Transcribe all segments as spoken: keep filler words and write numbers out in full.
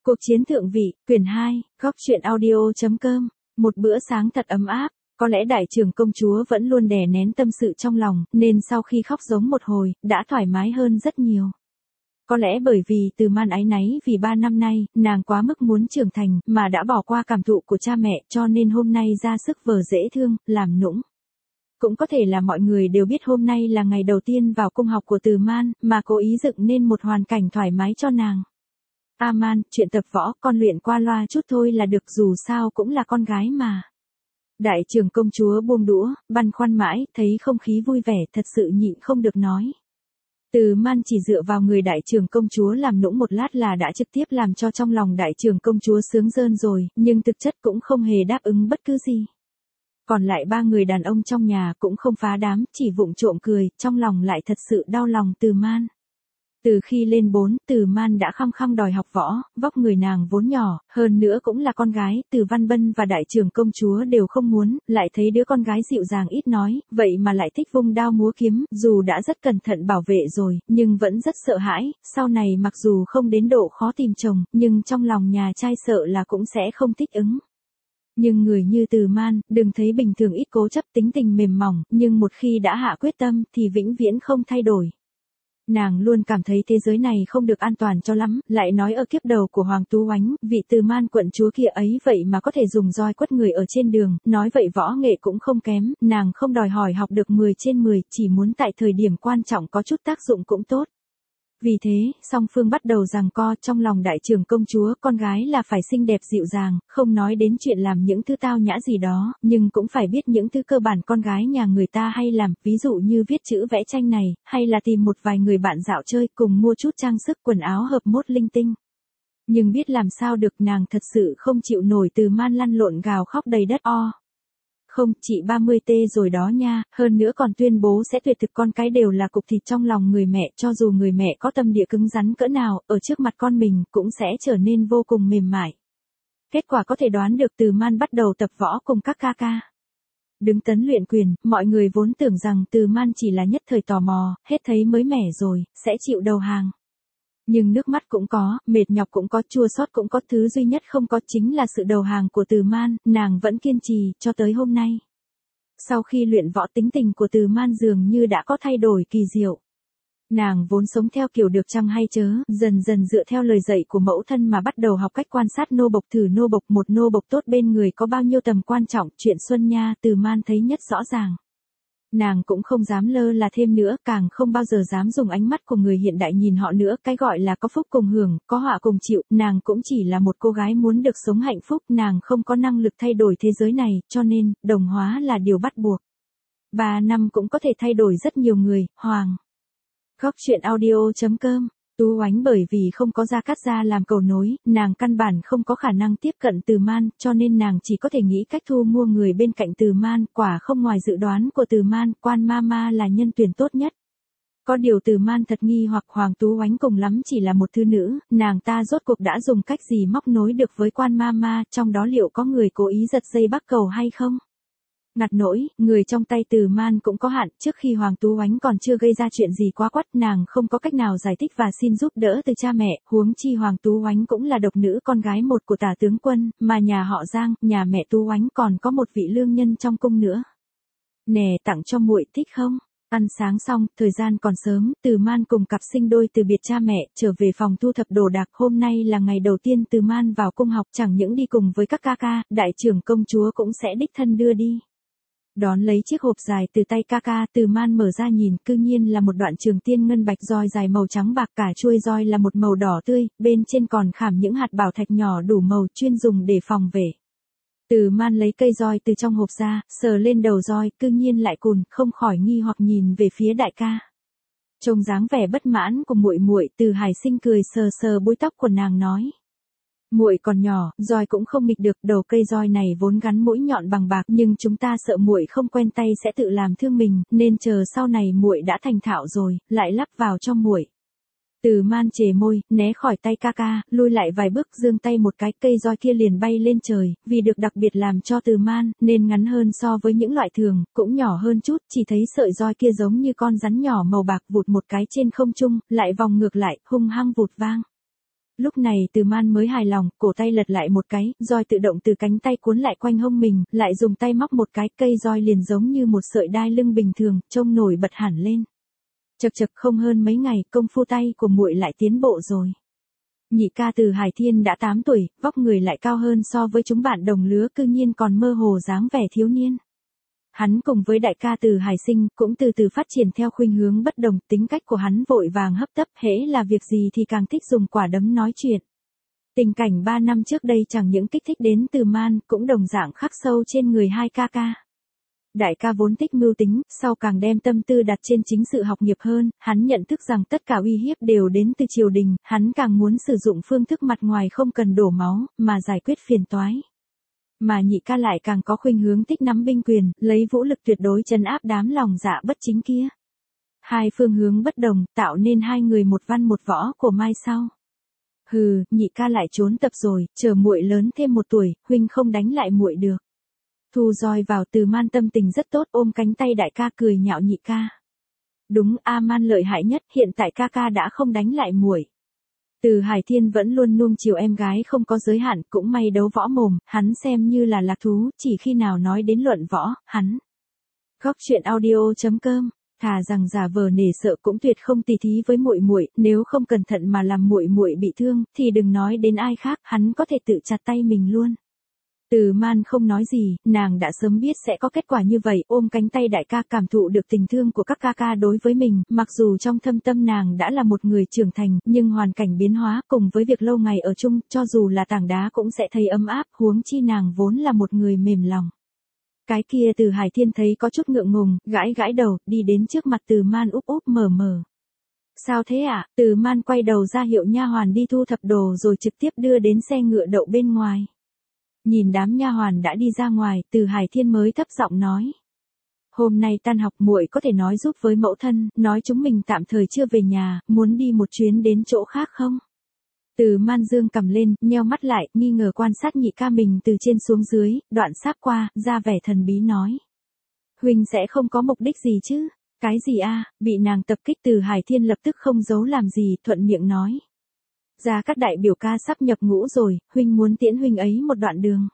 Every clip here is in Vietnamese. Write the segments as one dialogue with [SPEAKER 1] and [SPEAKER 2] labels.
[SPEAKER 1] Cuộc chiến thượng vị, quyển hai, góc truyện audio.com. Một bữa sáng thật ấm áp, có lẽ đại trưởng công chúa vẫn luôn đè nén tâm sự trong lòng, nên sau khi khóc giống một hồi, đã thoải mái hơn rất nhiều. Có lẽ bởi vì Từ Man áy náy vì ba năm nay, nàng quá mức muốn trưởng thành, mà đã bỏ qua cảm thụ của cha mẹ, cho nên hôm nay ra sức vờ dễ thương, làm nũng. Cũng có thể là mọi người đều biết hôm nay là ngày đầu tiên vào cung học của Từ Man, mà cố ý dựng nên một hoàn cảnh thoải mái cho nàng. A Man, chuyện tập võ, con luyện qua loa chút thôi là được, dù sao cũng là con gái mà. Đại trưởng công chúa buông đũa, băn khoăn mãi, thấy không khí vui vẻ, thật sự nhịn không được nói. Từ Man chỉ dựa vào người đại trưởng công chúa làm nũng một lát là đã trực tiếp làm cho trong lòng đại trưởng công chúa sướng rơn rồi, nhưng thực chất cũng không hề đáp ứng bất cứ gì. Còn lại ba người đàn ông trong nhà cũng không phá đám, chỉ vụng trộm cười, trong lòng lại thật sự đau lòng Từ Man. Từ khi lên bốn, Từ Man đã khăng khăng đòi học võ, vóc người nàng vốn nhỏ, hơn nữa cũng là con gái, Từ Văn Bân và đại trưởng công chúa đều không muốn, lại thấy đứa con gái dịu dàng ít nói, vậy mà lại thích vung đao múa kiếm, dù đã rất cẩn thận bảo vệ rồi, nhưng vẫn rất sợ hãi, sau này mặc dù không đến độ khó tìm chồng, nhưng trong lòng nhà trai sợ là cũng sẽ không thích ứng. Nhưng người như Từ Man, đừng thấy bình thường ít cố chấp, tính tình mềm mỏng, nhưng một khi đã hạ quyết tâm thì vĩnh viễn không thay đổi. Nàng luôn cảm thấy thế giới này không được an toàn cho lắm, lại nói ở kiếp đầu của Hoàng Tú Oánh, vị Từ Man quận chúa kia ấy vậy mà có thể dùng roi quất người ở trên đường, nói vậy võ nghệ cũng không kém, nàng không đòi hỏi học được mười trên mười, chỉ muốn tại thời điểm quan trọng có chút tác dụng cũng tốt. Vì thế, song phương bắt đầu giằng co, trong lòng đại trưởng công chúa, con gái là phải xinh đẹp dịu dàng, không nói đến chuyện làm những thứ tao nhã gì đó, nhưng cũng phải biết những thứ cơ bản con gái nhà người ta hay làm, ví dụ như viết chữ vẽ tranh này, hay là tìm một vài người bạn dạo chơi, cùng mua chút trang sức quần áo hợp mốt linh tinh. Nhưng biết làm sao được, nàng thật sự không chịu nổi Từ Man lăn lộn gào khóc đầy đất o. Không, chị ba mươi tê rồi đó nha, hơn nữa còn tuyên bố sẽ tuyệt thực con cái đều là cục thịt trong lòng người mẹ, cho dù người mẹ có tâm địa cứng rắn cỡ nào, ở trước mặt con mình cũng sẽ trở nên vô cùng mềm mại. Kết quả có thể đoán được, Từ Man bắt đầu tập võ cùng các ca ca. Đứng tấn luyện quyền, mọi người vốn tưởng rằng Từ Man chỉ là nhất thời tò mò, hết thấy mới mẻ rồi, sẽ chịu đầu hàng. Nhưng nước mắt cũng có, mệt nhọc cũng có, chua xót cũng có, thứ duy nhất không có chính là sự đầu hàng của Từ Man, nàng vẫn kiên trì, cho tới hôm nay. Sau khi luyện võ, tính tình của Từ Man dường như đã có thay đổi kỳ diệu. Nàng vốn sống theo kiểu được chăng hay chớ, dần dần dựa theo lời dạy của mẫu thân mà bắt đầu học cách quan sát nô bộc, thử nô bộc, một nô bộc tốt bên người có bao nhiêu tầm quan trọng, chuyện Xuân Nha Từ Man thấy nhất rõ ràng. Nàng cũng không dám lơ là thêm nữa, càng không bao giờ dám dùng ánh mắt của người hiện đại nhìn họ nữa, cái gọi là có phúc cùng hưởng, có họa cùng chịu, nàng cũng chỉ là một cô gái muốn được sống hạnh phúc, nàng không có năng lực thay đổi thế giới này, cho nên, đồng hóa là điều bắt buộc. Ba năm cũng có thể thay đổi rất nhiều người, Hoàng. Góc truyện audio.com. Tú Oánh bởi vì không có Gia Cát Gia làm cầu nối, nàng căn bản không có khả năng tiếp cận Từ Man, cho nên nàng chỉ có thể nghĩ cách thu mua người bên cạnh Từ Man, quả không ngoài dự đoán của Từ Man, Quan Mama là nhân tuyển tốt nhất. Có điều Từ Man thật nghi hoặc Hoàng Tú Oánh cùng lắm chỉ là một thư nữ, nàng ta rốt cuộc đã dùng cách gì móc nối được với Quan Mama, trong đó liệu có người cố ý giật dây bắc cầu hay không? Ngặt nỗi, người trong tay Từ Man cũng có hạn, trước khi Hoàng Tú Oánh còn chưa gây ra chuyện gì quá quắt, nàng không có cách nào giải thích và xin giúp đỡ từ cha mẹ, huống chi Hoàng Tú Oánh cũng là độc nữ con gái một của Tả tướng quân, mà nhà họ Giang, nhà mẹ Tú Oánh còn có một vị lương nhân trong cung nữa. Nè, tặng cho muội, thích không? Ăn sáng xong, thời gian còn sớm, Từ Man cùng cặp sinh đôi từ biệt cha mẹ, trở về phòng thu thập đồ đạc, hôm nay là ngày đầu tiên Từ Man vào cung học, chẳng những đi cùng với các ca ca, đại trưởng công chúa cũng sẽ đích thân đưa đi. Đón lấy chiếc hộp dài từ tay ca ca, Từ Man mở ra nhìn, cư nhiên là một đoạn trường tiên ngân bạch roi dài màu trắng bạc, cả chuôi roi là một màu đỏ tươi, bên trên còn khảm những hạt bảo thạch nhỏ đủ màu, chuyên dùng để phòng vệ. Từ Man lấy cây roi từ trong hộp ra, sờ lên đầu roi, cư nhiên lại cùn, không khỏi nghi hoặc nhìn về phía đại ca. Trông dáng vẻ bất mãn của muội muội, Từ Hải Sinh cười sờ sờ búi tóc của nàng nói. Muội còn nhỏ, roi cũng không nghịch được, đầu cây roi này vốn gắn mũi nhọn bằng bạc, nhưng chúng ta sợ muội không quen tay sẽ tự làm thương mình, nên chờ sau này muội đã thành thạo rồi, lại lắp vào cho muội. Từ Man chề môi, né khỏi tay ca ca, lui lại vài bước, giương tay một cái, cây roi kia liền bay lên trời, vì được đặc biệt làm cho Từ Man, nên ngắn hơn so với những loại thường, cũng nhỏ hơn chút, chỉ thấy sợi roi kia giống như con rắn nhỏ màu bạc vụt một cái trên không trung, lại vòng ngược lại, hung hăng vụt vang. Lúc này Từ Man mới hài lòng, cổ tay lật lại một cái, roi tự động từ cánh tay cuốn lại quanh hông mình, lại dùng tay móc một cái, cây roi liền giống như một sợi đai lưng bình thường, trông nổi bật hẳn lên. Chậc chậc, không hơn mấy ngày, công phu tay của muội lại tiến bộ rồi. Nhị ca Từ Hải Thiên đã tám tuổi, vóc người lại cao hơn so với chúng bạn đồng lứa, cư nhiên còn mơ hồ dáng vẻ thiếu niên. Hắn cùng với đại ca Từ Hải Sinh cũng từ từ phát triển theo khuynh hướng bất đồng, tính cách của hắn vội vàng hấp tấp, hễ là việc gì thì càng thích dùng quả đấm nói chuyện. Tình cảnh ba năm trước đây chẳng những kích thích đến Từ Man, cũng đồng dạng khắc sâu trên người hai ca ca. Đại ca vốn thích mưu tính, sau càng đem tâm tư đặt trên chính sự học nghiệp hơn, hắn nhận thức rằng tất cả uy hiếp đều đến từ triều đình, hắn càng muốn sử dụng phương thức mặt ngoài không cần đổ máu, mà giải quyết phiền toái. Mà nhị ca lại càng có khuynh hướng thích nắm binh quyền, lấy vũ lực tuyệt đối trấn áp đám lòng dạ bất chính kia. Hai phương hướng bất đồng, tạo nên hai người một văn một võ của mai sau. Hừ, nhị ca lại trốn tập rồi, chờ muội lớn thêm một tuổi, huynh không đánh lại muội được. Thu roi vào, Từ Man tâm tình rất tốt, ôm cánh tay đại ca cười nhạo nhị ca. Đúng, A Man lợi hại nhất, hiện tại ca ca đã không đánh lại muội. Từ Hải Thiên vẫn luôn nuông chiều em gái không có giới hạn, cũng may đấu võ mồm, hắn xem như là lạc thú, chỉ khi nào nói đến luận võ, hắn. Góc truyện audio chấm com, thà rằng giả vờ nể sợ cũng tuyệt không tỉ thí với muội muội, nếu không cẩn thận mà làm muội muội bị thương, thì đừng nói đến ai khác, hắn có thể tự chặt tay mình luôn. Từ Man không nói gì, nàng đã sớm biết sẽ có kết quả như vậy, ôm cánh tay đại ca cảm thụ được tình thương của các ca ca đối với mình, mặc dù trong thâm tâm nàng đã là một người trưởng thành, nhưng hoàn cảnh biến hóa cùng với việc lâu ngày ở chung, cho dù là tảng đá cũng sẽ thấy ấm áp, huống chi nàng vốn là một người mềm lòng. Cái kia Từ Hải Thiên thấy có chút ngượng ngùng, gãi gãi đầu, đi đến trước mặt Từ Man úp úp mở mở. Sao thế ạ? À? Từ Man quay đầu ra hiệu nha hoàn đi thu thập đồ rồi trực tiếp đưa đến xe ngựa đậu bên ngoài. Nhìn đám nha hoàn đã đi ra ngoài, Từ Hải Thiên mới thấp giọng nói. Hôm nay tan học muội có thể nói giúp với mẫu thân, nói chúng mình tạm thời chưa về nhà, muốn đi một chuyến đến chỗ khác không? Từ Man dương cầm lên, nheo mắt lại, nghi ngờ quan sát nhị ca mình từ trên xuống dưới, đoạn sáp qua, ra vẻ thần bí nói. Huynh sẽ không có mục đích gì chứ? Cái gì a? Bị nàng tập kích, Từ Hải Thiên lập tức không giấu làm gì, thuận miệng nói. Gia Cát đại biểu ca sắp nhập ngũ rồi, huynh muốn tiễn huynh ấy một đoạn đường.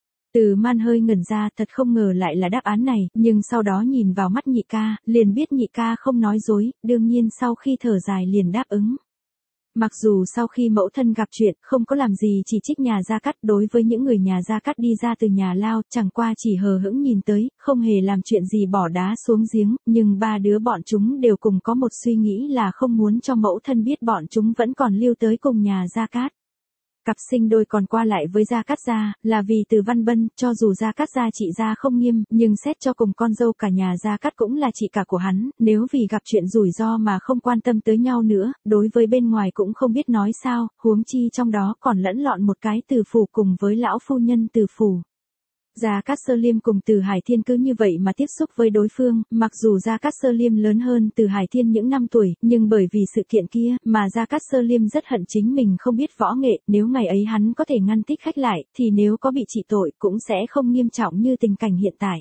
[SPEAKER 1] Từ Man hơi ngẩn ra, thật không ngờ lại là đáp án này, nhưng sau đó nhìn vào mắt nhị ca, liền biết nhị ca không nói dối, đương nhiên sau khi thở dài liền đáp ứng. Mặc dù sau khi mẫu thân gặp chuyện, không có làm gì chỉ trích nhà Gia Cát, đối với những người nhà Gia Cát đi ra từ nhà lao, chẳng qua chỉ hờ hững nhìn tới, không hề làm chuyện gì bỏ đá xuống giếng, nhưng ba đứa bọn chúng đều cùng có một suy nghĩ là không muốn cho mẫu thân biết bọn chúng vẫn còn lưu tới cùng nhà Gia Cát. Cặp sinh đôi còn qua lại với Gia Cát gia, là vì Từ Văn Bân, cho dù Gia Cát gia chị gia không nghiêm, nhưng xét cho cùng con dâu cả nhà Gia Cát cũng là chị cả của hắn, nếu vì gặp chuyện rủi ro mà không quan tâm tới nhau nữa, đối với bên ngoài cũng không biết nói sao, huống chi trong đó còn lẫn lọn một cái Từ phủ cùng với lão phu nhân Từ phủ. Gia Cát Sơ Liêm cùng Từ Hải Thiên cứ như vậy mà tiếp xúc với đối phương, mặc dù Gia Cát Sơ Liêm lớn hơn Từ Hải Thiên những năm tuổi, nhưng bởi vì sự kiện kia mà Gia Cát Sơ Liêm rất hận chính mình không biết võ nghệ, nếu ngày ấy hắn có thể ngăn thích khách lại, thì nếu có bị trị tội cũng sẽ không nghiêm trọng như tình cảnh hiện tại.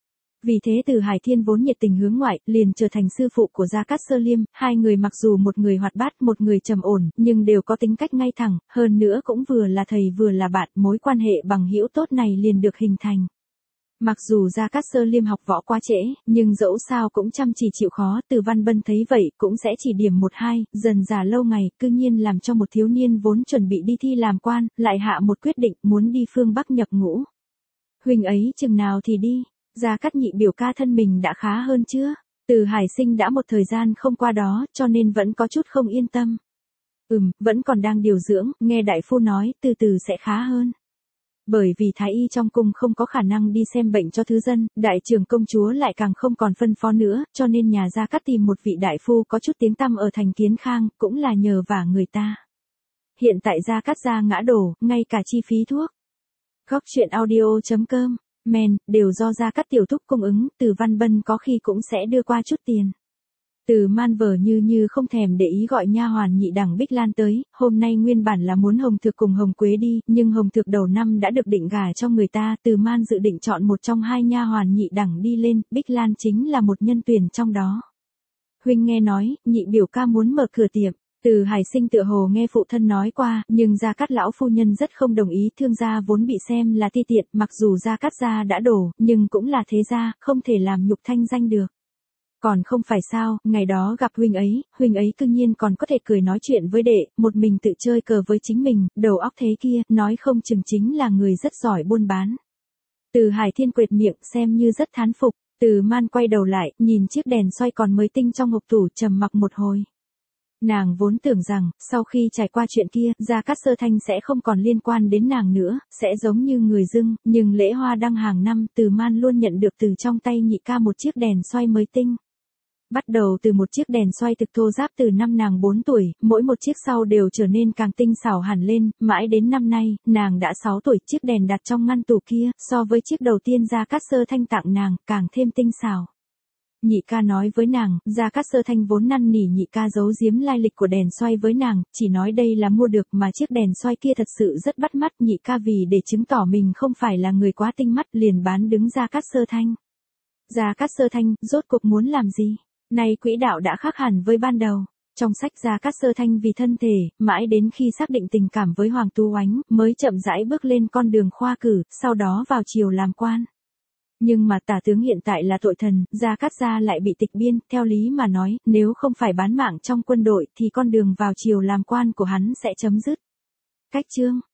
[SPEAKER 1] Vì thế Từ Hải Thiên vốn nhiệt tình hướng ngoại, liền trở thành sư phụ của Gia Cát Sơ Liêm, hai người mặc dù một người hoạt bát, một người trầm ổn, nhưng đều có tính cách ngay thẳng, hơn nữa cũng vừa là thầy vừa là bạn, mối quan hệ bằng hữu tốt này liền được hình thành. Mặc dù Gia Cát Sơ Liêm học võ quá trễ, nhưng dẫu sao cũng chăm chỉ chịu khó, Từ Văn Bân thấy vậy cũng sẽ chỉ điểm một hai, dần dà lâu ngày, cư nhiên làm cho một thiếu niên vốn chuẩn bị đi thi làm quan, lại hạ một quyết định muốn đi phương Bắc nhập ngũ. Huynh ấy chừng nào thì đi? Gia Cát nhị biểu ca thân mình đã khá hơn chưa? Từ Hải Sinh đã một thời gian không qua đó, cho nên vẫn có chút không yên tâm. Ừm, vẫn còn đang điều dưỡng, nghe đại phu nói, từ từ sẽ khá hơn. Bởi vì thái y trong cung không có khả năng đi xem bệnh cho thứ dân, đại trưởng công chúa lại càng không còn phân phó nữa, cho nên nhà Gia Cát tìm một vị đại phu có chút tiếng tăm ở thành Kiến Khang, cũng là nhờ vả người ta. Hiện tại Gia Cát gia ngã đổ, ngay cả chi phí thuốc. Góc truyện audio chấm com, men, đều do Gia Cát tiểu thúc cung ứng, Từ Văn Bân có khi cũng sẽ đưa qua chút tiền. Từ Man vờ như như không thèm để ý gọi nha hoàn nhị đẳng Bích Lan tới, hôm nay nguyên bản là muốn Hồng Thược cùng Hồng Quế đi, nhưng Hồng Thược đầu năm đã được định gả cho người ta, Từ Man dự định chọn một trong hai nha hoàn nhị đẳng đi lên, Bích Lan chính là một nhân tuyển trong đó. Huynh nghe nói, nhị biểu ca muốn mở cửa tiệm, Từ Hải Sinh tựa hồ nghe phụ thân nói qua, nhưng Gia Cát lão phu nhân rất không đồng ý, Thương gia vốn bị xem là ti tiện, mặc dù Gia Cát gia đã đổ, nhưng cũng là thế gia, không thể làm nhục thanh danh được. Còn không phải sao, ngày đó gặp huynh ấy, huynh ấy cư nhiên còn có thể cười nói chuyện với đệ, một mình tự chơi cờ với chính mình, đầu óc thế kia, nói không chừng chính là người rất giỏi buôn bán. Từ Hải Thiên quệt miệng xem như rất thán phục, Từ Man quay đầu lại, nhìn chiếc đèn xoay còn mới tinh trong hộp tủ trầm mặc một hồi. Nàng vốn tưởng rằng, sau khi trải qua chuyện kia, Gia Cát Sơ Thanh sẽ không còn liên quan đến nàng nữa, sẽ giống như người dưng, nhưng lễ hoa đăng hàng năm, Từ Man luôn nhận được từ trong tay nhị ca một chiếc đèn xoay mới tinh. Bắt đầu từ một chiếc đèn xoay thực thô ráp từ năm nàng bốn tuổi, mỗi một chiếc sau đều trở nên càng tinh xảo hẳn lên, mãi đến năm nay, nàng đã sáu tuổi, chiếc đèn đặt trong ngăn tủ kia, so với chiếc đầu tiên Gia Cát Sơ Thanh tặng nàng, càng thêm tinh xảo. Nhị ca nói với nàng, Gia Cát Sơ Thanh vốn năn nỉ nhị ca giấu giếm lai lịch của đèn xoay với nàng, chỉ nói đây là mua được mà chiếc đèn xoay kia thật sự rất bắt mắt, nhị ca vì để chứng tỏ mình không phải là người quá tinh mắt liền bán đứng Gia Cát Sơ Thanh. Gia Cát Sơ Thanh, rốt cuộc muốn làm gì? Nay quỹ đạo đã khác hẳn với ban đầu. Trong sách Gia Cát Sơ Thanh vì thân thể, mãi đến khi xác định tình cảm với Hoàng Tú Oánh, mới chậm rãi bước lên con đường khoa cử, sau đó vào triều làm quan. Nhưng mà tả tướng hiện tại là tội thần, Gia Cát gia lại bị tịch biên, theo lý mà nói, nếu không phải bán mạng trong quân đội thì con đường vào triều làm quan của hắn sẽ chấm dứt. Cách chương